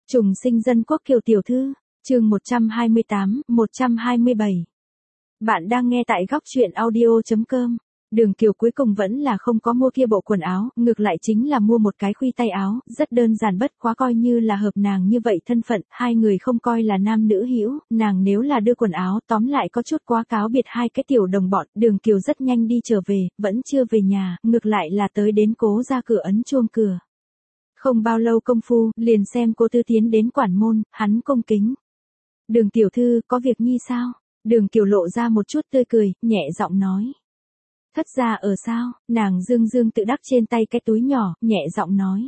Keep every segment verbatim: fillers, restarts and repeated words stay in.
Trùng sinh dân quốc Kiều tiểu thư, chương một trăm hai mươi tám, một trăm hai mươi bảy. Bạn đang nghe tại góc truyện audio chấm com. Đường Kiều cuối cùng vẫn là không có mua kia bộ quần áo, ngược lại chính là mua một cái khuy tay áo, rất đơn giản bất quá coi như là hợp nàng như vậy thân phận, hai người không coi là nam nữ hữu, nàng nếu là đưa quần áo tóm lại có chút quá cáo biệt hai cái tiểu đồng bọn, Đường Kiều rất nhanh đi trở về, vẫn chưa về nhà, ngược lại là tới đến Cố ra cửa ấn chuông cửa. Không bao lâu công phu, liền xem Cố Tứ tiến đến quản môn, hắn cung kính. Đường tiểu thư, có việc nhi sao? Đường Kiều lộ ra một chút tươi cười, nhẹ giọng nói. Thất gia ở sao? Nàng dương dương tự đắc trên tay cái túi nhỏ, nhẹ giọng nói.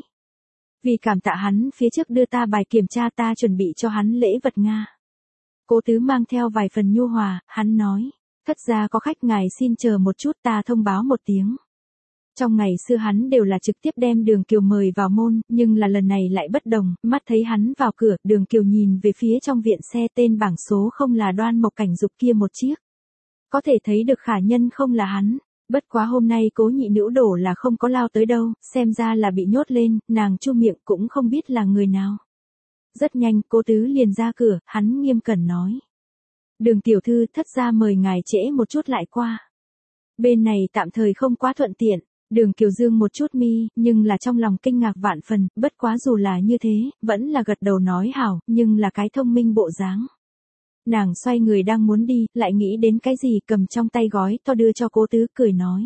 Vì cảm tạ hắn phía trước đưa ta bài kiểm tra ta chuẩn bị cho hắn lễ vật Nga. Cố Tứ mang theo vài phần nhu hòa, hắn nói. Thất gia có khách ngài xin chờ một chút ta thông báo một tiếng. Trong ngày xưa hắn đều là trực tiếp đem Đường Kiều mời vào môn, nhưng là lần này lại bất đồng, mắt thấy hắn vào cửa, Đường Kiều nhìn về phía trong viện xe tên bảng số không là Đoan Mộc Cảnh Dục kia một chiếc. Có thể thấy được khả nhân không là hắn, bất quá hôm nay Cố nhị nữ đổ là không có lao tới đâu, xem ra là bị nhốt lên, nàng chu miệng cũng không biết là người nào. Rất nhanh, Cố Tứ liền ra cửa, hắn nghiêm cẩn nói. Đường tiểu thư, thất gia mời ngài trễ một chút lại qua. Bên này tạm thời không quá thuận tiện. Đường Kiều dương một chút mi, nhưng là trong lòng kinh ngạc vạn phần, bất quá dù là như thế, vẫn là gật đầu nói hảo, nhưng là cái thông minh bộ dáng. Nàng xoay người đang muốn đi, lại nghĩ đến cái gì cầm trong tay gói to đưa cho Cố Tứ, cười nói.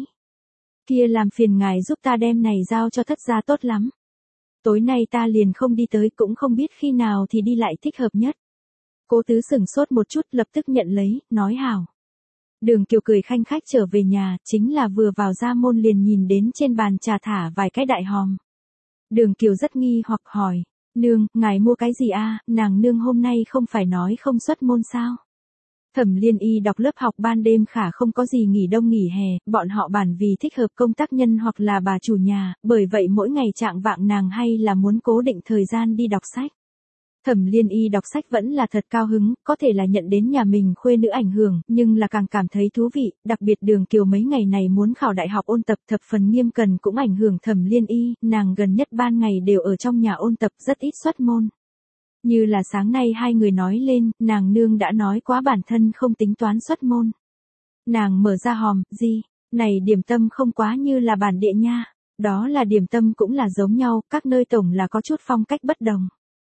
Kia làm phiền ngài giúp ta đem này giao cho thất gia tốt lắm. Tối nay ta liền không đi tới cũng không biết khi nào thì đi lại thích hợp nhất. Cố Tứ sửng sốt một chút lập tức nhận lấy, nói hảo. Đường Kiều cười khanh khách trở về nhà, chính là vừa vào ra môn liền nhìn đến trên bàn trà thả vài cái đại hòm. Đường Kiều rất nghi hoặc hỏi, nương, ngài mua cái gì a? Nàng nương hôm nay không phải nói không xuất môn sao? Thẩm Liên Y đọc lớp học ban đêm khả không có gì nghỉ đông nghỉ hè, bọn họ bản vì thích hợp công tác nhân hoặc là bà chủ nhà, bởi vậy mỗi ngày trạng vạng nàng hay là muốn cố định thời gian đi đọc sách. Thẩm Liên Y đọc sách vẫn là thật cao hứng, có thể là nhận đến nhà mình khuê nữ ảnh hưởng, nhưng là càng cảm thấy thú vị, đặc biệt Đường Kiều mấy ngày này muốn khảo đại học ôn tập thập phần nghiêm cần cũng ảnh hưởng Thẩm Liên Y, nàng gần nhất ban ngày đều ở trong nhà ôn tập rất ít xuất môn. Như là sáng nay hai người nói lên, nàng nương đã nói quá bản thân không tính toán xuất môn. Nàng mở ra hòm, gì, này điểm tâm không quá như là bản địa nha, đó là điểm tâm cũng là giống nhau, các nơi tổng là có chút phong cách bất đồng.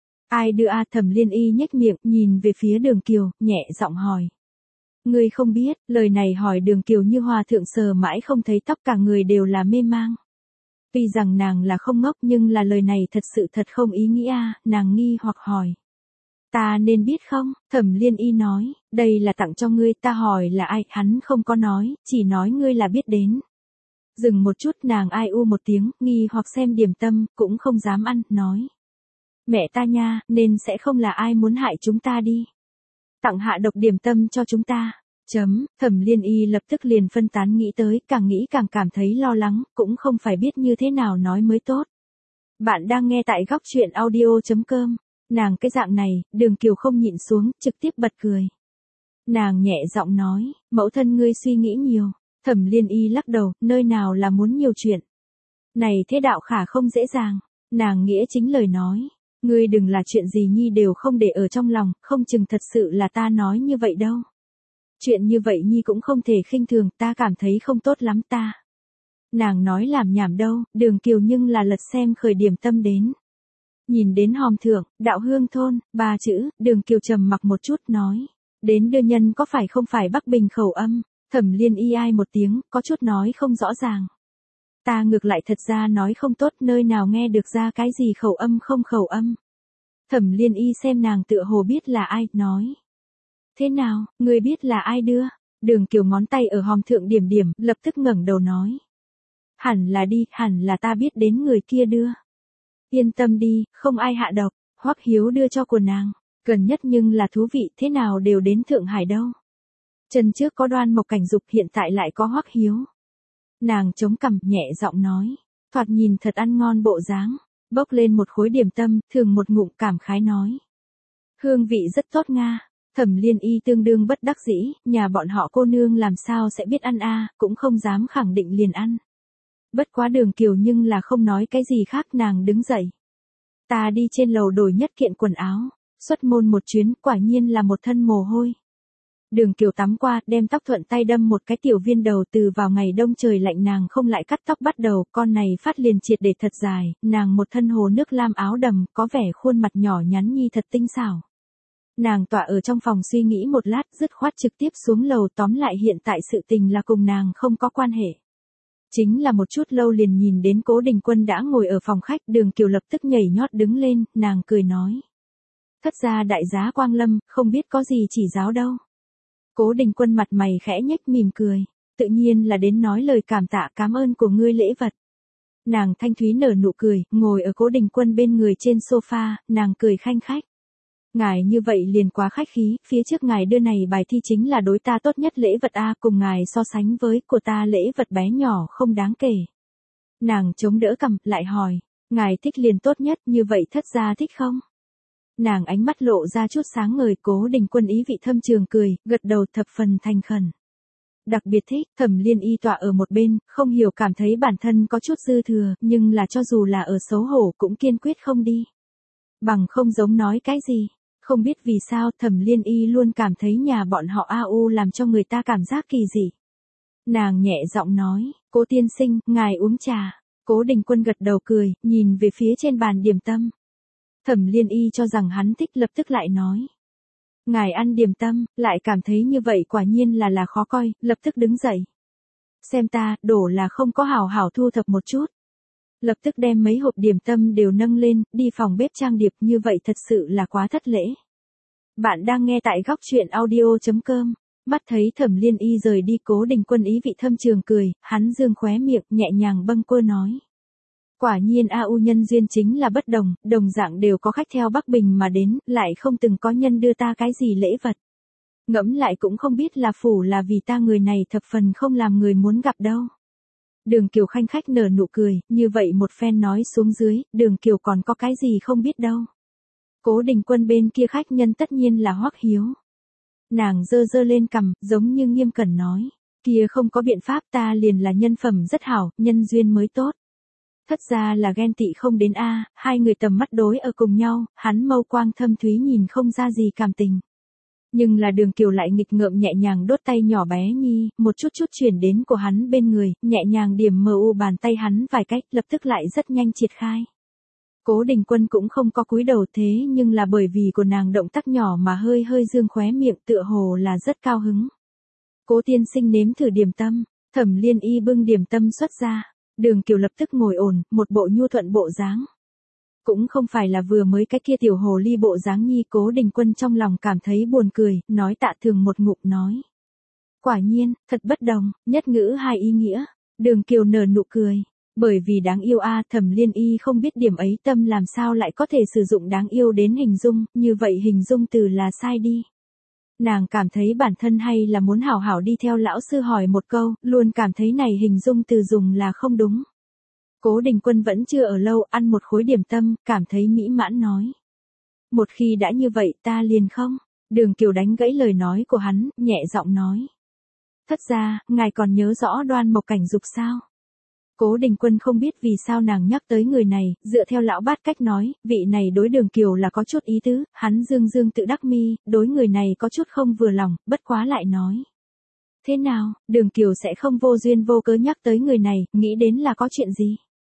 Ai đưa a? Thẩm Liên Y nhếch miệng, nhìn về phía Đường Kiều, nhẹ giọng hỏi. Ngươi không biết, lời này hỏi Đường Kiều như hòa thượng sờ mãi không thấy tóc cả người đều là mê mang. Tuy rằng nàng là không ngốc nhưng là lời này thật sự thật không ý nghĩa, nàng nghi hoặc hỏi. Ta nên biết không? Thẩm Liên Y nói, đây là tặng cho ngươi, ta hỏi là ai, hắn không có nói, chỉ nói ngươi là biết đến. Dừng một chút nàng ai u một tiếng, nghi hoặc xem điểm tâm, cũng không dám ăn, nói. Mẹ ta nha, nên sẽ không là ai muốn hại chúng ta đi. Tặng hạ độc điểm tâm cho chúng ta. Chấm, Thẩm Liên Y lập tức liền phân tán nghĩ tới, càng nghĩ càng cảm thấy lo lắng, cũng không phải biết như thế nào nói mới tốt. Bạn đang nghe tại góc truyện audio chấm com. Nàng cái dạng này, Đường Kiều không nhịn xuống, trực tiếp bật cười. Nàng nhẹ giọng nói, mẫu thân ngươi suy nghĩ nhiều. Thẩm Liên Y lắc đầu, nơi nào là muốn nhiều chuyện. Này thế đạo khả không dễ dàng. Nàng nghĩa chính lời nói. Ngươi đừng là chuyện gì nhi đều không để ở trong lòng, không chừng thật sự là ta nói như vậy đâu. Chuyện như vậy nhi cũng không thể khinh thường, ta cảm thấy không tốt lắm ta. Nàng nói làm nhảm đâu, Đường Kiều nhưng là lật xem khởi điểm tâm đến. Nhìn đến hòm thượng, đạo hương thôn, ba chữ, Đường Kiều trầm mặc một chút nói. Đến đưa nhân có phải không phải Bắc Bình khẩu âm, Thẩm Liên Y ai một tiếng, có chút nói không rõ ràng. Ta ngược lại thật ra nói không tốt, nơi nào nghe được ra cái gì khẩu âm không khẩu âm. Thẩm Liên Y xem nàng tựa hồ biết là ai, nói. Thế nào, ngươi biết là ai đưa? Đường Kiều ngón tay ở hòm thượng điểm điểm, lập tức ngẩng đầu nói. Hẳn là đi, hẳn là ta biết đến người kia đưa. Yên tâm đi, không ai hạ độc, Hoắc Hiếu đưa cho của nàng. Gần nhất nhưng là thú vị, thế nào đều đến Thượng Hải đâu. Chân trước có Đoan Mộc Cảnh Dục, hiện tại lại có Hoắc Hiếu. Nàng chống cằm, nhẹ giọng nói. Thoạt nhìn thật ăn ngon bộ dáng. Bốc lên một khối điểm tâm, thường một ngụm cảm khái nói. Hương vị rất tốt Nga. Thẩm Liên Y tương đương bất đắc dĩ, nhà bọn họ cô nương làm sao sẽ biết ăn a, cũng không dám khẳng định liền ăn. Bất quá Đường Kiều nhưng là không nói cái gì khác, nàng đứng dậy. Ta đi trên lầu đổi nhất kiện quần áo, xuất môn một chuyến, quả nhiên là một thân mồ hôi. Đường Kiều tắm qua, đem tóc thuận tay đâm một cái tiểu viên đầu, từ vào ngày đông trời lạnh nàng không lại cắt tóc bắt đầu, con này phát liền triệt để thật dài, nàng một thân hồ nước lam áo đầm, có vẻ khuôn mặt nhỏ nhắn nhi thật tinh xảo. Nàng tọa ở trong phòng suy nghĩ một lát, dứt khoát trực tiếp xuống lầu, tóm lại hiện tại sự tình là cùng nàng không có quan hệ. Chính là một chút lâu liền nhìn đến Cố Đình Quân đã ngồi ở phòng khách, Đường Kiều lập tức nhảy nhót đứng lên, nàng cười nói. Thất gia đại giá quang lâm, không biết có gì chỉ giáo đâu. Cố Đình Quân mặt mày khẽ nhếch mỉm cười, tự nhiên là đến nói lời cảm tạ cảm ơn của ngươi lễ vật. Nàng thanh thúy nở nụ cười, ngồi ở Cố Đình Quân bên người trên sofa, nàng cười khanh khách. Ngài như vậy liền quá khách khí, phía trước ngài đưa này bài thi chính là đối ta tốt nhất lễ vật a, cùng ngài so sánh với của ta lễ vật bé nhỏ không đáng kể. Nàng chống đỡ cằm, lại hỏi, ngài thích liền tốt nhất, như vậy thất gia thích không? Nàng ánh mắt lộ ra chút sáng ngời, Cố Đình Quân ý vị thâm trường cười, gật đầu thập phần thành khẩn. Đặc biệt thích, Thẩm Liên Y tọa ở một bên, không hiểu cảm thấy bản thân có chút dư thừa, nhưng là cho dù là ở xấu hổ cũng kiên quyết không đi. Bằng không giống nói cái gì. Không biết vì sao Thẩm Liên Y luôn cảm thấy nhà bọn họ a u làm cho người ta cảm giác kỳ dị. Nàng nhẹ giọng nói, Cố tiên sinh, ngài uống trà. Cố Đình Quân gật đầu cười, nhìn về phía trên bàn điểm tâm. Thẩm Liên Y cho rằng hắn thích, lập tức lại nói. Ngài ăn điểm tâm, lại cảm thấy như vậy quả nhiên là là khó coi, lập tức đứng dậy. Xem ta, đổ là không có hảo hảo thu thập một chút. Lập tức đem mấy hộp điểm tâm đều nâng lên, đi phòng bếp trang điệp, như vậy thật sự là quá thất lễ. Bạn đang nghe tại góc truyện audio chấm com. Mắt thấy Thẩm Liên Y rời đi, Cố Đình Quân ý vị thâm trường cười, hắn dương khóe miệng, nhẹ nhàng bâng quơ nói. Quả nhiên a u nhân duyên chính là bất đồng, đồng dạng đều có khách theo Bắc Bình mà đến, lại không từng có nhân đưa ta cái gì lễ vật. Ngẫm lại cũng không biết là phủ là vì ta người này thập phần không làm người muốn gặp đâu. Đường Kiều khanh khách nở nụ cười, như vậy một phen nói xuống dưới, Đường Kiều còn có cái gì không biết đâu. Cố Đình Quân bên kia khách nhân tất nhiên là Hoắc Hiếu. Nàng dơ dơ lên cằm, giống như nghiêm cẩn nói, kia không có biện pháp, ta liền là nhân phẩm rất hảo, nhân duyên mới tốt. Thất ra là ghen tị không đến a, hai người tầm mắt đối ở cùng nhau, hắn mâu quang thâm thúy nhìn không ra gì cảm tình. Nhưng là Đường Kiều lại nghịch ngợm nhẹ nhàng đốt tay nhỏ bé nhi, một chút chút chuyển đến của hắn bên người, nhẹ nhàng điểm mờ u bàn tay hắn vài cách, lập tức lại rất nhanh triệt khai. Cố Đình Quân cũng không có cúi đầu, thế nhưng là bởi vì của nàng động tác nhỏ mà hơi hơi dương khóe miệng, tựa hồ là rất cao hứng. Cố tiên sinh nếm thử điểm tâm, Thẩm Liên Y bưng điểm tâm xuất ra, Đường Kiều lập tức ngồi ổn, một bộ nhu thuận bộ dáng. Cũng không phải là vừa mới cái kia tiểu hồ ly bộ dáng nhi. Cố Đình Quân trong lòng cảm thấy buồn cười, nói tạ thường một ngụm nói. Quả nhiên, thật bất đồng, nhất ngữ hai ý nghĩa. Đường Kiều nở nụ cười. Bởi vì đáng yêu a, Thẩm Liên Y không biết điểm ấy tâm làm sao lại có thể sử dụng đáng yêu đến hình dung, như vậy hình dung từ là sai đi. Nàng cảm thấy bản thân hay là muốn hảo hảo đi theo lão sư hỏi một câu, luôn cảm thấy này hình dung từ dùng là không đúng. Cố Đình Quân vẫn chưa ở lâu, ăn một khối điểm tâm, cảm thấy mỹ mãn nói. Một khi đã như vậy ta liền không. Đường Kiều đánh gãy lời nói của hắn, nhẹ giọng nói. Thất ra, ngài còn nhớ rõ Đoan Mộc Cảnh Dục sao? Cố Đình Quân không biết vì sao nàng nhắc tới người này, dựa theo lão bát cách nói, vị này đối Đường Kiều là có chút ý tứ, hắn dương dương tự đắc mi, đối người này có chút không vừa lòng, bất quá lại nói. Thế nào, Đường Kiều sẽ không vô duyên vô cớ nhắc tới người này, nghĩ đến là có chuyện gì?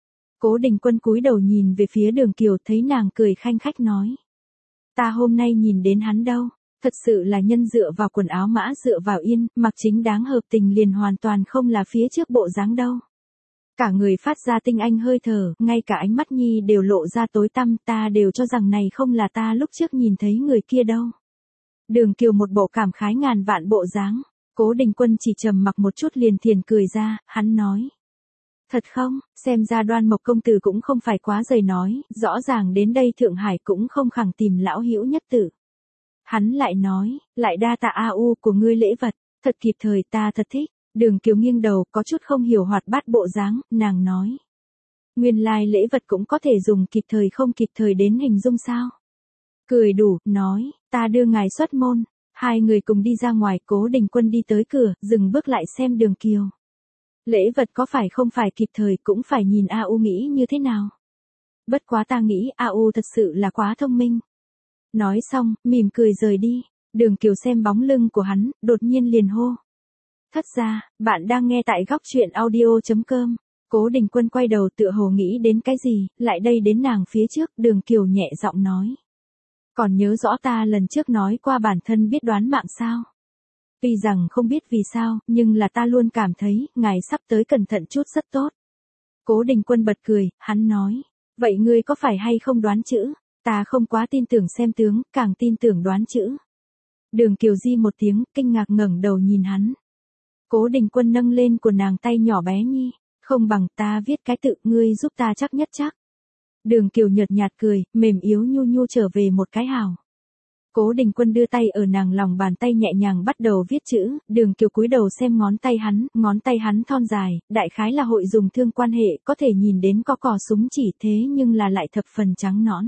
Cố Đình Quân cúi đầu nhìn về phía Đường Kiều, thấy nàng cười khanh khách nói. Ta hôm nay nhìn đến hắn đâu, thật sự là nhân dựa vào quần áo mã dựa vào yên, mặc chính đáng hợp tình liền hoàn toàn không là phía trước bộ dáng đâu. Cả người phát ra tinh anh hơi thở, ngay cả ánh mắt nhi đều lộ ra tối tăm, ta đều cho rằng này không là ta lúc trước nhìn thấy người kia đâu. Đường Kiều một bộ cảm khái ngàn vạn bộ dáng, Cố Đình Quân chỉ trầm mặc một chút liền thiền cười ra, hắn nói. Thật không, xem ra Đoan Mộc công tử cũng không phải quá dày nói, rõ ràng đến đây Thượng Hải cũng không khẳng tìm lão hữu nhất tử. Hắn lại nói, lại đa tạ a u của ngươi lễ vật, thật kịp thời, ta thật thích. Đường Kiều nghiêng đầu, có chút không hiểu hoạt bát bộ dáng, nàng nói. Nguyên lai lễ vật cũng có thể dùng kịp thời không kịp thời đến hình dung sao? Cười đủ, nói, ta đưa ngài xuất môn. Hai người cùng đi ra ngoài, Cố Đình Quân đi tới cửa, dừng bước lại xem Đường Kiều. Lễ vật có phải không phải kịp thời cũng phải nhìn a u nghĩ như thế nào? Bất quá ta nghĩ a u thật sự là quá thông minh. Nói xong, mỉm cười rời đi. Đường Kiều xem bóng lưng của hắn, đột nhiên liền hô. Thất gia, bạn đang nghe tại góc truyện audio.com. Cố Đình Quân quay đầu tựa hồ nghĩ đến cái gì, lại đây đến nàng phía trước, Đường Kiều nhẹ giọng nói. Còn nhớ rõ ta lần trước nói qua bản thân biết đoán mạng sao? Tuy rằng không biết vì sao, nhưng là ta luôn cảm thấy, ngài sắp tới cẩn thận chút rất tốt. Cố Đình Quân bật cười, hắn nói. Vậy ngươi có phải hay không đoán chữ? Ta không quá tin tưởng xem tướng, càng tin tưởng đoán chữ. Đường Kiều Di một tiếng, kinh ngạc ngẩng đầu nhìn hắn. Cố Đình Quân nâng lên của nàng tay nhỏ bé nhi. Không bằng ta viết cái tự, ngươi giúp ta chắc nhất chắc. Đường Kiều nhợt nhạt cười, mềm yếu nhu nhu trở về một cái hào. Cố Đình Quân đưa tay ở nàng lòng bàn tay nhẹ nhàng bắt đầu viết chữ, Đường Kiều cúi đầu xem ngón tay hắn, ngón tay hắn thon dài, đại khái là hội dùng thương quan hệ, có thể nhìn đến có cò súng chỉ thế nhưng là lại thập phần trắng nõn.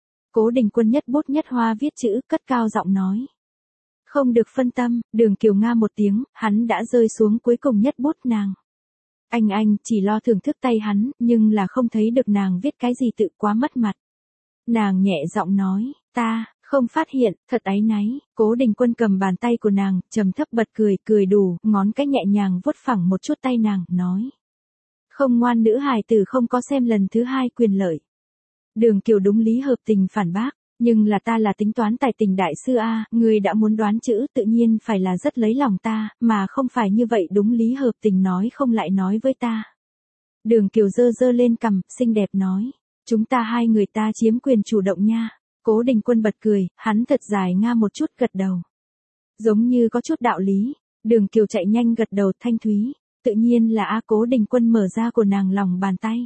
Cố Đình Quân nhất bút nhất hoa viết chữ, cất cao giọng nói. Không được phân tâm, Đường Kiều nga một tiếng, hắn đã rơi xuống cuối cùng nhất bút nàng. Anh anh chỉ lo thưởng thức tay hắn, nhưng là không thấy được nàng viết cái gì tự quá mất mặt. Nàng nhẹ giọng nói, ta, không phát hiện, thật áy náy. Cố Đình Quân cầm bàn tay của nàng, trầm thấp bật cười, cười đủ, ngón cái nhẹ nhàng vuốt phẳng một chút tay nàng, nói. Không ngoan nữ hài tử không có xem lần thứ hai quyền lợi. Đường Kiều đúng lý hợp tình phản bác, nhưng là ta là tính toán tài tình đại sư A, người đã muốn đoán chữ tự nhiên phải là rất lấy lòng ta, mà không phải như vậy đúng lý hợp tình nói không lại nói với ta. Đường Kiều dơ dơ lên cằm, xinh đẹp nói, chúng ta hai người ta chiếm quyền chủ động nha. Cố Đình Quân bật cười, hắn thật dài nga một chút gật đầu. Giống như có chút đạo lý, Đường Kiều chạy nhanh gật đầu thanh thúy, tự nhiên là A. Cố Đình Quân mở ra của nàng lòng bàn tay.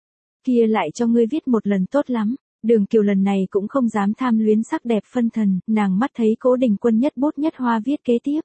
Kia lại cho ngươi viết một lần tốt lắm. Đường Kiều lần này cũng không dám tham luyến sắc đẹp phân thần, nàng mắt thấy Cố Đình Quân nhất bút nhất hoa viết kế tiếp.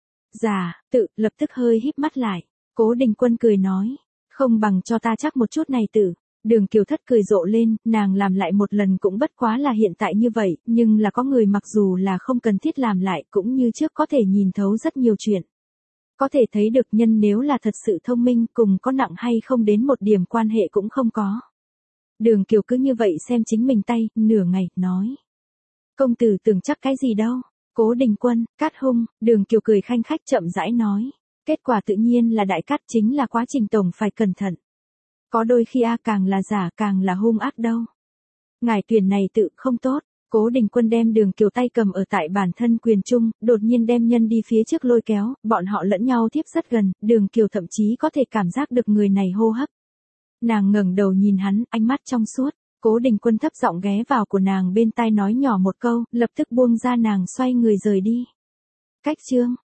Dạ, tự, lập tức hơi híp mắt lại. Cố Đình Quân cười nói, không bằng cho ta chắc một chút này tử. Đường Kiều thất cười rộ lên, nàng làm lại một lần cũng bất quá là hiện tại như vậy, nhưng là có người mặc dù là không cần thiết làm lại cũng như trước có thể nhìn thấu rất nhiều chuyện. Có thể thấy được nhân nếu là thật sự thông minh cùng có nặng hay không đến một điểm quan hệ cũng không có. Đường Kiều cứ như vậy xem chính mình tay, nửa ngày, nói. Công tử tưởng chắc cái gì đâu. Cố Đình Quân, Cát hung, Đường Kiều cười khanh khách chậm rãi nói. Kết quả tự nhiên là đại cát chính là quá trình tổng phải cẩn thận. Có đôi khi A càng là giả càng là hung ác đâu. Ngài tuyển này tự không tốt. Cố Đình Quân đem Đường Kiều tay cầm ở tại bản thân quyền trung, đột nhiên đem nhân đi phía trước lôi kéo, bọn họ lẫn nhau tiếp rất gần, Đường Kiều thậm chí có thể cảm giác được người này hô hấp. Nàng ngẩng đầu nhìn hắn, ánh mắt trong suốt. Cố Đình Quân thấp giọng ghé vào của nàng bên tai nói nhỏ một câu, lập tức buông ra nàng xoay người rời đi. Cách chương